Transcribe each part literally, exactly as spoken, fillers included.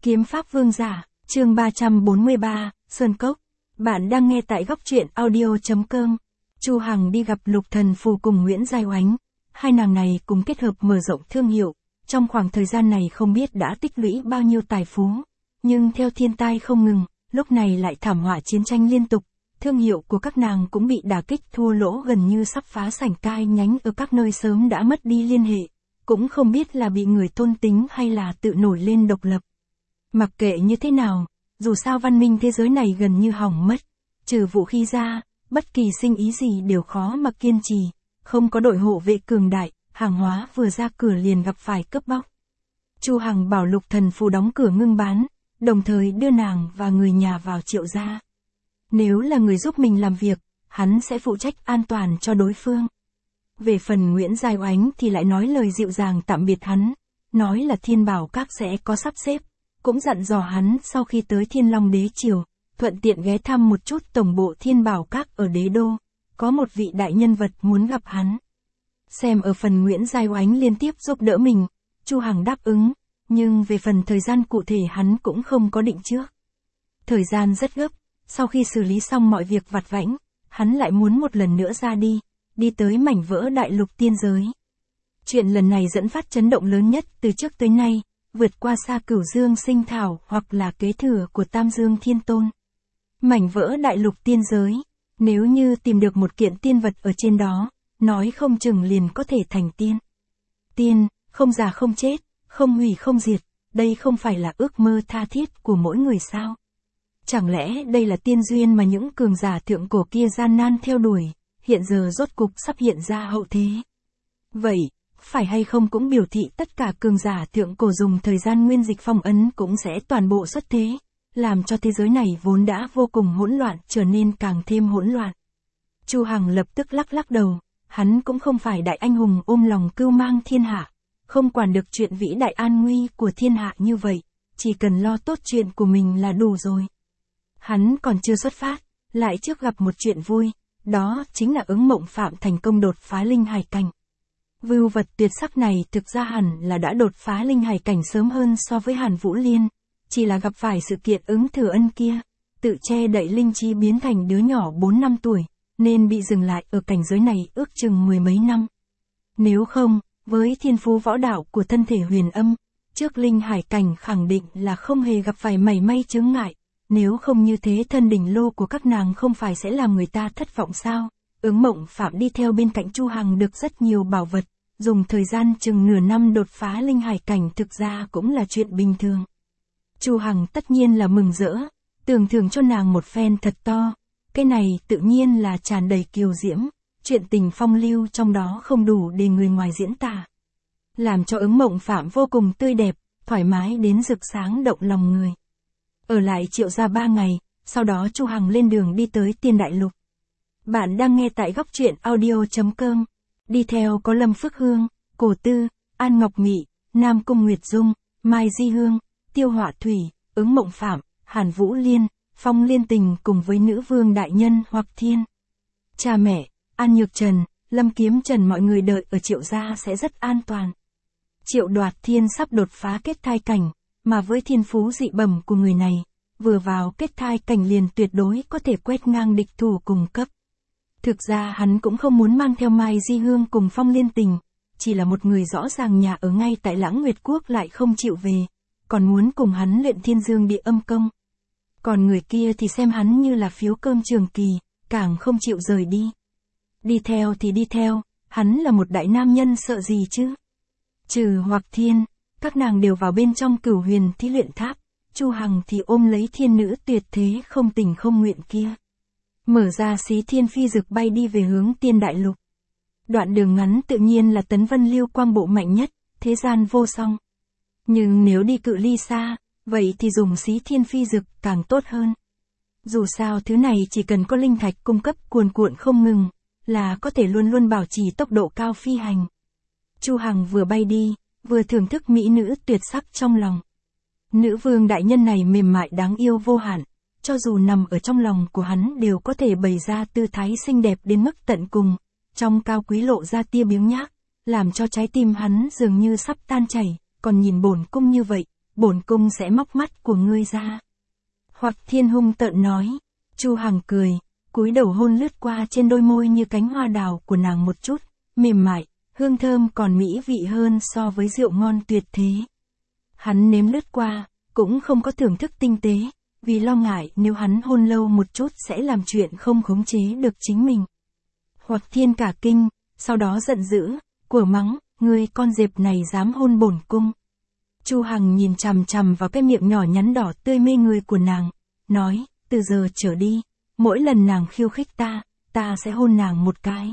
Kiếm Pháp Vương Giả, chương ba trăm bốn mươi ba, Sơn Cốc. Bạn đang nghe tại góc truyện audio chấm com. Chu Hằng đi gặp Lục Thần Phù cùng Nguyễn Giai Oánh. Hai nàng này cùng kết hợp mở rộng thương hiệu. Trong khoảng thời gian này không biết đã tích lũy bao nhiêu tài phú. Nhưng theo thiên tai không ngừng, lúc này lại thảm họa chiến tranh liên tục. Thương hiệu của các nàng cũng bị đả kích thua lỗ gần như sắp phá sảnh cai nhánh ở các nơi sớm đã mất đi liên hệ. Cũng không biết là bị người tôn tính hay là tự nổi lên độc lập. Mặc kệ như thế nào, dù sao văn minh thế giới này gần như hỏng mất. Trừ vũ khí ra, bất kỳ sinh ý gì đều khó mà kiên trì. Không có đội hộ vệ cường đại, hàng hóa vừa ra cửa liền gặp phải cướp bóc. Chu Hằng bảo Lục Thần Phù đóng cửa ngưng bán, đồng thời đưa nàng và người nhà vào Triệu gia. Nếu là người giúp mình làm việc, hắn sẽ phụ trách an toàn cho đối phương. Về phần Nguyễn Giai Oánh thì lại nói lời dịu dàng tạm biệt hắn, nói là Thiên Bảo Các sẽ có sắp xếp, cũng dặn dò hắn sau khi tới Thiên Long Đế Triều, thuận tiện ghé thăm một chút tổng bộ Thiên Bảo Các ở Đế Đô, có một vị đại nhân vật muốn gặp hắn. Xem ở phần Nguyễn Giai Oánh liên tiếp giúp đỡ mình, Chu Hằng đáp ứng, nhưng về phần thời gian cụ thể hắn cũng không có định trước. Thời gian rất gấp, sau khi xử lý xong mọi việc vặt vãnh, hắn lại muốn một lần nữa ra đi, đi tới mảnh vỡ đại lục tiên giới. Chuyện lần này dẫn phát chấn động lớn nhất từ trước tới nay, vượt qua xa Cửu Dương Sinh Thảo hoặc là kế thừa của Tam Dương Thiên Tôn. Mảnh vỡ đại lục tiên giới, nếu như tìm được một kiện tiên vật ở trên đó, nói không chừng liền có thể thành tiên. Tiên, không già không chết, không hủy không diệt, đây không phải là ước mơ tha thiết của mỗi người sao? Chẳng lẽ đây là tiên duyên mà những cường giả thượng cổ kia gian nan theo đuổi, hiện giờ rốt cục sắp hiện ra hậu thế? Vậy, phải hay không cũng biểu thị tất cả cường giả thượng cổ dùng thời gian nguyên dịch phong ấn cũng sẽ toàn bộ xuất thế, làm cho thế giới này vốn đã vô cùng hỗn loạn trở nên càng thêm hỗn loạn. Chu Hằng lập tức lắc lắc đầu, hắn cũng không phải đại anh hùng ôm lòng cưu mang thiên hạ, không quản được chuyện vĩ đại an nguy của thiên hạ như vậy, chỉ cần lo tốt chuyện của mình là đủ rồi. Hắn còn chưa xuất phát, lại trước gặp một chuyện vui, đó chính là Ứng Mộng Phạm thành công đột phá linh hải cảnh. Vưu vật tuyệt sắc này thực ra hẳn là đã đột phá linh hải cảnh sớm hơn so với Hàn Vũ Liên, chỉ là gặp phải sự kiện Ứng Thừa Ân kia, tự che đậy linh chi biến thành đứa nhỏ bốn năm tuổi, nên bị dừng lại ở cảnh giới này ước chừng mười mấy năm. Nếu không, với thiên phú võ đạo của thân thể huyền âm, trước linh hải cảnh khẳng định là không hề gặp phải mảy may chướng ngại, nếu không như thế thân đỉnh lô của các nàng không phải sẽ làm người ta thất vọng sao? Ứng Mộng Phạm đi theo bên cạnh Chu Hằng được rất nhiều bảo vật, dùng thời gian chừng nửa năm đột phá linh hải cảnh thực ra cũng là chuyện bình thường. Chu Hằng tất nhiên là mừng rỡ, tưởng thưởng cho nàng một phen thật to, cái này tự nhiên là tràn đầy kiều diễm, chuyện tình phong lưu trong đó không đủ để người ngoài diễn tả. Làm cho Ứng Mộng Phạm vô cùng tươi đẹp, thoải mái đến rực sáng động lòng người. Ở lại Triệu gia ba ngày, sau đó Chu Hằng lên đường đi tới Tiên Đại Lục. Bạn đang nghe tại góc truyện audio chấm com. Đi theo có Lâm Phước Hương, Cổ Tư, An Ngọc Nghị, Nam Cung Nguyệt Dung, Mai Di Hương, Tiêu Họa Thủy, Ứng Mộng Phạm, Hàn Vũ Liên, Phong Liên Tình cùng với nữ vương đại nhân Hoặc Thiên. Cha mẹ, An Nhược Trần, Lâm Kiếm Trần mọi người đợi ở Triệu gia sẽ rất an toàn. Triệu Đoạt Thiên sắp đột phá kết thai cảnh, mà với thiên phú dị bẩm của người này, vừa vào kết thai cảnh liền tuyệt đối có thể quét ngang địch thủ cùng cấp. Thực ra hắn cũng không muốn mang theo Mai Di Hương cùng Phong Liên Tình, chỉ là một người rõ ràng nhà ở ngay tại Lãng Nguyệt Quốc lại không chịu về, còn muốn cùng hắn luyện Thiên Dương Địa Âm Công. Còn người kia thì xem hắn như là phiếu cơm trường kỳ, càng không chịu rời đi. Đi theo thì đi theo, hắn là một đại nam nhân sợ gì chứ? Trừ Hoặc Thiên, các nàng đều vào bên trong Cửu Huyền Thí Luyện Tháp, Chu Hằng thì ôm lấy thiên nữ tuyệt thế không tình không nguyện kia. Mở ra xí thiên phi dực bay đi về hướng Tiên Đại Lục. Đoạn đường ngắn tự nhiên là Tấn Vân Lưu Quang bộ mạnh nhất, thế gian vô song. Nhưng nếu đi cự ly xa, vậy thì dùng xí thiên phi dực càng tốt hơn. Dù sao thứ này chỉ cần có linh thạch cung cấp cuồn cuộn không ngừng, là có thể luôn luôn bảo trì tốc độ cao phi hành. Chu Hằng vừa bay đi, vừa thưởng thức mỹ nữ tuyệt sắc trong lòng. Nữ vương đại nhân này mềm mại đáng yêu vô hạn, cho dù nằm ở trong lòng của hắn đều có thể bày ra tư thái xinh đẹp đến mức tận cùng, trong cao quý lộ ra tia biếng nhác, làm cho trái tim hắn dường như sắp tan chảy, còn nhìn bổn cung như vậy, bổn cung sẽ móc mắt của ngươi ra. Hoặc Thiên hung tợn nói. Chu Hằng cười, cúi đầu hôn lướt qua trên đôi môi như cánh hoa đào của nàng một chút, mềm mại, hương thơm còn mỹ vị hơn so với rượu ngon tuyệt thế. Hắn nếm lướt qua, cũng không có thưởng thức tinh tế, vì lo ngại nếu hắn hôn lâu một chút sẽ làm chuyện không khống chế được chính mình. Hoặc Thiên cả kinh, sau đó giận dữ, của mắng, ngươi con dẹp này dám hôn bổn cung. Chu Hằng nhìn chằm chằm vào cái miệng nhỏ nhắn đỏ tươi mê người của nàng, nói, từ giờ trở đi, mỗi lần nàng khiêu khích ta, ta sẽ hôn nàng một cái.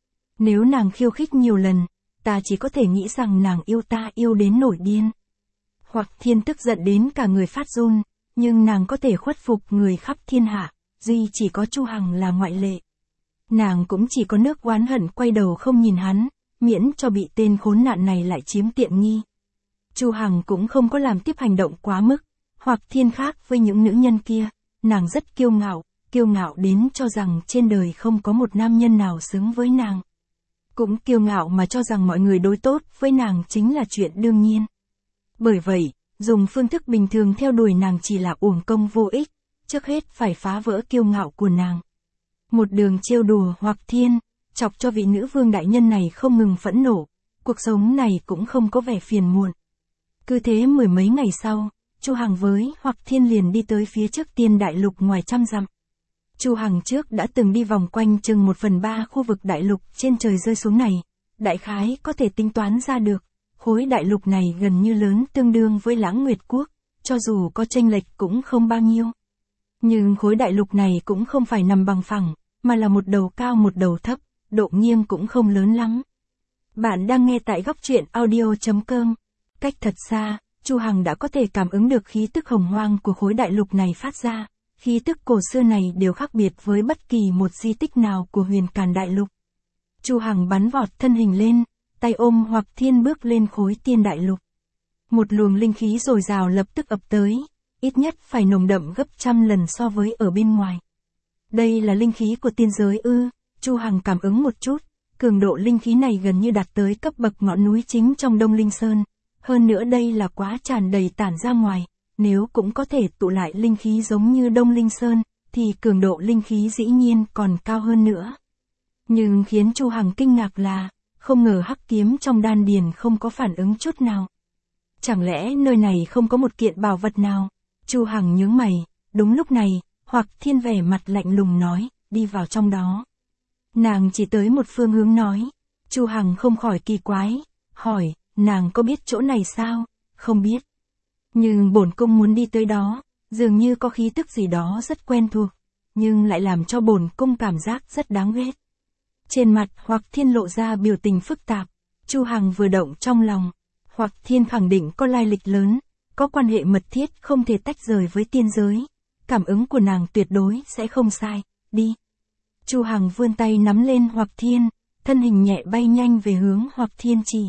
Nếu nàng khiêu khích nhiều lần, ta chỉ có thể nghĩ rằng nàng yêu ta yêu đến nổi điên. Hoặc Thiên tức giận đến cả người phát run, nhưng nàng có thể khuất phục người khắp thiên hạ, duy chỉ có Chu Hằng là ngoại lệ. Nàng cũng chỉ có nước oán hận quay đầu không nhìn hắn, miễn cho bị tên khốn nạn này lại chiếm tiện nghi. Chu Hằng cũng không có làm tiếp hành động quá mức, Hoặc Thiên khác với những nữ nhân kia, nàng rất kiêu ngạo, kiêu ngạo đến cho rằng trên đời không có một nam nhân nào xứng với nàng. Cũng kiêu ngạo mà cho rằng mọi người đối tốt với nàng chính là chuyện đương nhiên. Bởi vậy, dùng phương thức bình thường theo đuổi nàng chỉ là uổng công vô ích, trước hết phải phá vỡ kiêu ngạo của nàng. Một đường trêu đùa Hoặc Thiên, chọc cho vị nữ vương đại nhân này không ngừng phẫn nộ, cuộc sống này cũng không có vẻ phiền muộn. Cứ thế mười mấy ngày sau, Chu Hằng với Hoặc Thiên liền đi tới phía trước Tiên Đại Lục ngoài trăm dặm. Chu Hằng trước đã từng đi vòng quanh chừng một phần ba khu vực đại lục trên trời rơi xuống này, đại khái có thể tính toán ra được, khối đại lục này gần như lớn tương đương với Lãng Nguyệt Quốc, cho dù có chênh lệch cũng không bao nhiêu. Nhưng khối đại lục này cũng không phải nằm bằng phẳng, mà là một đầu cao một đầu thấp, độ nghiêng cũng không lớn lắm. Bạn đang nghe tại góc truyện audio chấm com. Cách thật xa, Chu Hằng đã có thể cảm ứng được khí tức hồng hoang của khối đại lục này phát ra. Khí tức cổ xưa này đều khác biệt với bất kỳ một di tích nào của Huyền Càn Đại Lục. Chu Hằng bắn vọt thân hình lên, tay ôm Hoặc Thiên bước lên khối Tiên Đại Lục. Một luồng linh khí dồi dào lập tức ập tới, ít nhất phải nồng đậm gấp trăm lần so với ở bên ngoài. Đây là linh khí của tiên giới ư? Chu Hằng cảm ứng một chút, cường độ linh khí này gần như đạt tới cấp bậc ngọn núi chính trong Đông Linh Sơn. Hơn nữa đây là quá tràn đầy tản ra ngoài. Nếu cũng có thể tụ lại linh khí giống như Đông Linh Sơn, thì cường độ linh khí dĩ nhiên còn cao hơn nữa. Nhưng khiến Chu Hằng kinh ngạc là, không ngờ hắc kiếm trong đan điền không có phản ứng chút nào. Chẳng lẽ nơi này không có một kiện bảo vật nào? Chu Hằng nhướng mày, đúng lúc này, Hoặc Thiên vẻ mặt lạnh lùng nói, đi vào trong đó. Nàng chỉ tới một phương hướng nói. Chu Hằng không khỏi kỳ quái, hỏi, nàng có biết chỗ này sao? Không biết. Nhưng bổn cung muốn đi tới đó, dường như có khí tức gì đó rất quen thuộc, nhưng lại làm cho bổn cung cảm giác rất đáng ghét. Trên mặt Hoặc Thiên lộ ra biểu tình phức tạp, Chu Hằng vừa động trong lòng, Hoặc Thiên khẳng định có lai lịch lớn, có quan hệ mật thiết không thể tách rời với tiên giới, cảm ứng của nàng tuyệt đối sẽ không sai, đi. Chu Hằng vươn tay nắm lên Hoặc Thiên, thân hình nhẹ bay nhanh về hướng Hoặc Thiên chỉ.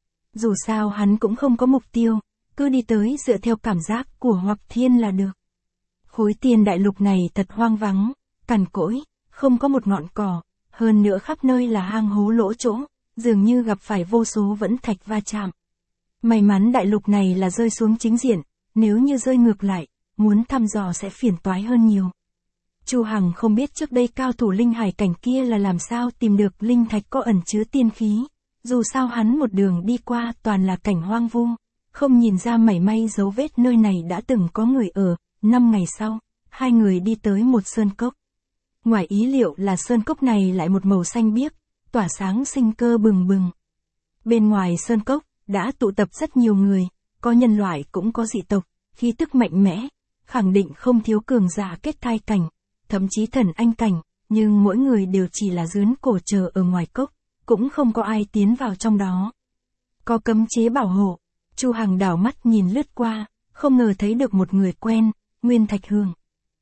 Dù sao hắn cũng không có mục tiêu, cứ đi tới dựa theo cảm giác của Hoặc Thiên là được. Khối Tiên Đại Lục này thật hoang vắng, cằn cỗi, không có một ngọn cỏ, hơn nữa khắp nơi là hang hố lỗ chỗ, dường như gặp phải vô số vẫn thạch va chạm. May mắn đại lục này là rơi xuống chính diện, nếu như rơi ngược lại, muốn thăm dò sẽ phiền toái hơn nhiều. Chu Hằng không biết trước đây cao thủ linh hải cảnh kia là làm sao tìm được linh thạch có ẩn chứa tiên khí, dù sao hắn một đường đi qua toàn là cảnh hoang vu, không nhìn ra mảy may dấu vết nơi này đã từng có người ở. Năm ngày sau, hai người đi tới một sơn cốc. Ngoài ý liệu là sơn cốc này lại một màu xanh biếc, tỏa sáng sinh cơ bừng bừng. Bên ngoài sơn cốc, đã tụ tập rất nhiều người, có nhân loại cũng có dị tộc, khí tức mạnh mẽ, khẳng định không thiếu cường giả kết thai cảnh, thậm chí thần anh cảnh, nhưng mỗi người đều chỉ là dướn cổ chờ ở ngoài cốc, cũng không có ai tiến vào trong đó. Có cấm chế bảo hộ, Chu Hằng đảo mắt nhìn lướt qua, không ngờ thấy được một người quen, Nguyên Thạch Hương.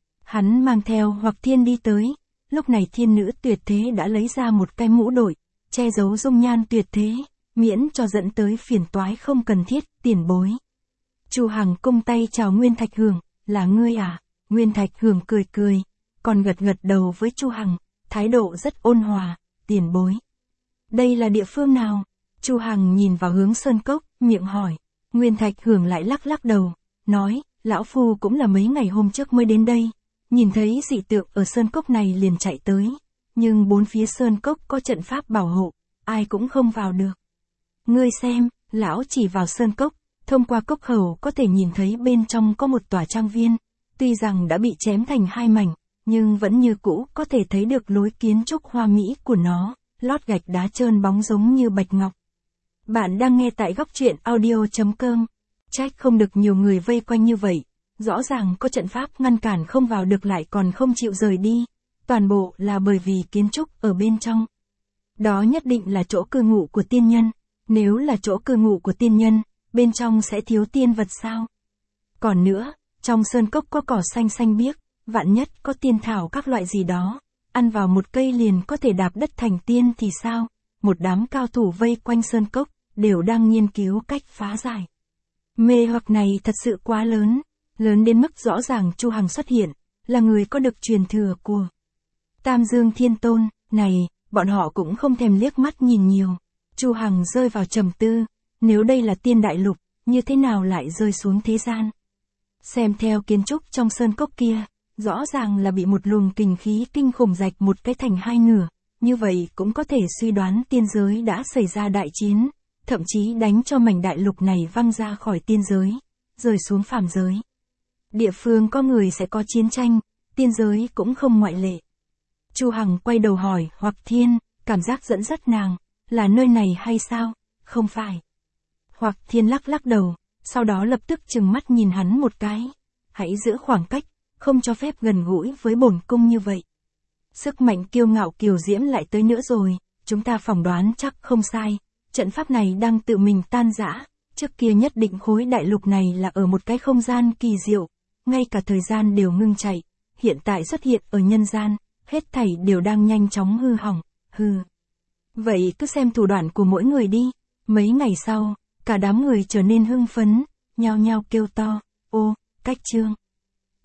Hắn mang theo Hoặc Thiên đi tới, lúc này thiên nữ tuyệt thế đã lấy ra một cái mũ đội, che giấu dung nhan tuyệt thế, miễn cho dẫn tới phiền toái không cần thiết, tiền bối. Chu Hằng cung tay chào Nguyên Thạch Hương, là ngươi à? Nguyên Thạch Hương cười cười, còn gật gật đầu với Chu Hằng, thái độ rất ôn hòa, tiền bối. Đây là địa phương nào? Chu Hằng nhìn vào hướng sơn cốc, miệng hỏi. Nguyên Thạch Hương lại lắc lắc đầu, nói, lão phu cũng là mấy ngày hôm trước mới đến đây, nhìn thấy dị tượng ở sơn cốc này liền chạy tới, nhưng bốn phía sơn cốc có trận pháp bảo hộ, ai cũng không vào được. Ngươi xem, lão chỉ vào sơn cốc, thông qua cốc khẩu có thể nhìn thấy bên trong có một tòa trang viên, tuy rằng đã bị chém thành hai mảnh, nhưng vẫn như cũ có thể thấy được lối kiến trúc hoa mỹ của nó, lót gạch đá trơn bóng giống như bạch ngọc. Bạn đang nghe tại góc truyện audio.com. Trách không được nhiều người vây quanh như vậy, rõ ràng có trận pháp ngăn cản không vào được lại còn không chịu rời đi, toàn bộ là bởi vì kiến trúc ở bên trong. Đó nhất định là chỗ cư ngụ của tiên nhân, nếu là chỗ cư ngụ của tiên nhân, bên trong sẽ thiếu tiên vật sao? Còn nữa, trong sơn cốc có cỏ xanh xanh biếc, vạn nhất có tiên thảo các loại gì đó, ăn vào một cây liền có thể đạp đất thành tiên thì sao? Một đám cao thủ vây quanh sơn cốc, đều đang nghiên cứu cách phá giải. Mê hoặc này thật sự quá lớn, lớn đến mức rõ ràng Chu Hằng xuất hiện, là người có được truyền thừa của Tam Dương Thiên Tôn, này, bọn họ cũng không thèm liếc mắt nhìn nhiều. Chu Hằng rơi vào trầm tư, nếu đây là tiên đại lục, như thế nào lại rơi xuống thế gian? Xem theo kiến trúc trong sơn cốc kia, rõ ràng là bị một luồng kình khí kinh khủng rạch một cái thành hai nửa, như vậy cũng có thể suy đoán tiên giới đã xảy ra đại chiến, thậm chí đánh cho mảnh đại lục này văng ra khỏi tiên giới, rơi xuống phàm giới. Địa phương có người sẽ có chiến tranh, tiên giới cũng không ngoại lệ. Chu Hằng quay đầu hỏi Hoặc Thiên, cảm giác dẫn dắt nàng, là nơi này hay sao? Không phải. Hoặc Thiên lắc lắc đầu, sau đó lập tức trừng mắt nhìn hắn một cái. Hãy giữ khoảng cách, không cho phép gần gũi với bổn cung như vậy. Sức mạnh kiêu ngạo kiều diễm lại tới nữa rồi, chúng ta phỏng đoán chắc không sai. Trận pháp này đang tự mình tan rã, trước kia nhất định khối đại lục này là ở một cái không gian kỳ diệu, ngay cả thời gian đều ngưng chạy, hiện tại xuất hiện ở nhân gian, hết thảy đều đang nhanh chóng hư hỏng, hư. Vậy cứ xem thủ đoạn của mỗi người đi. Mấy ngày sau, cả đám người trở nên hưng phấn, nhao nhao kêu to, ô, cách chương.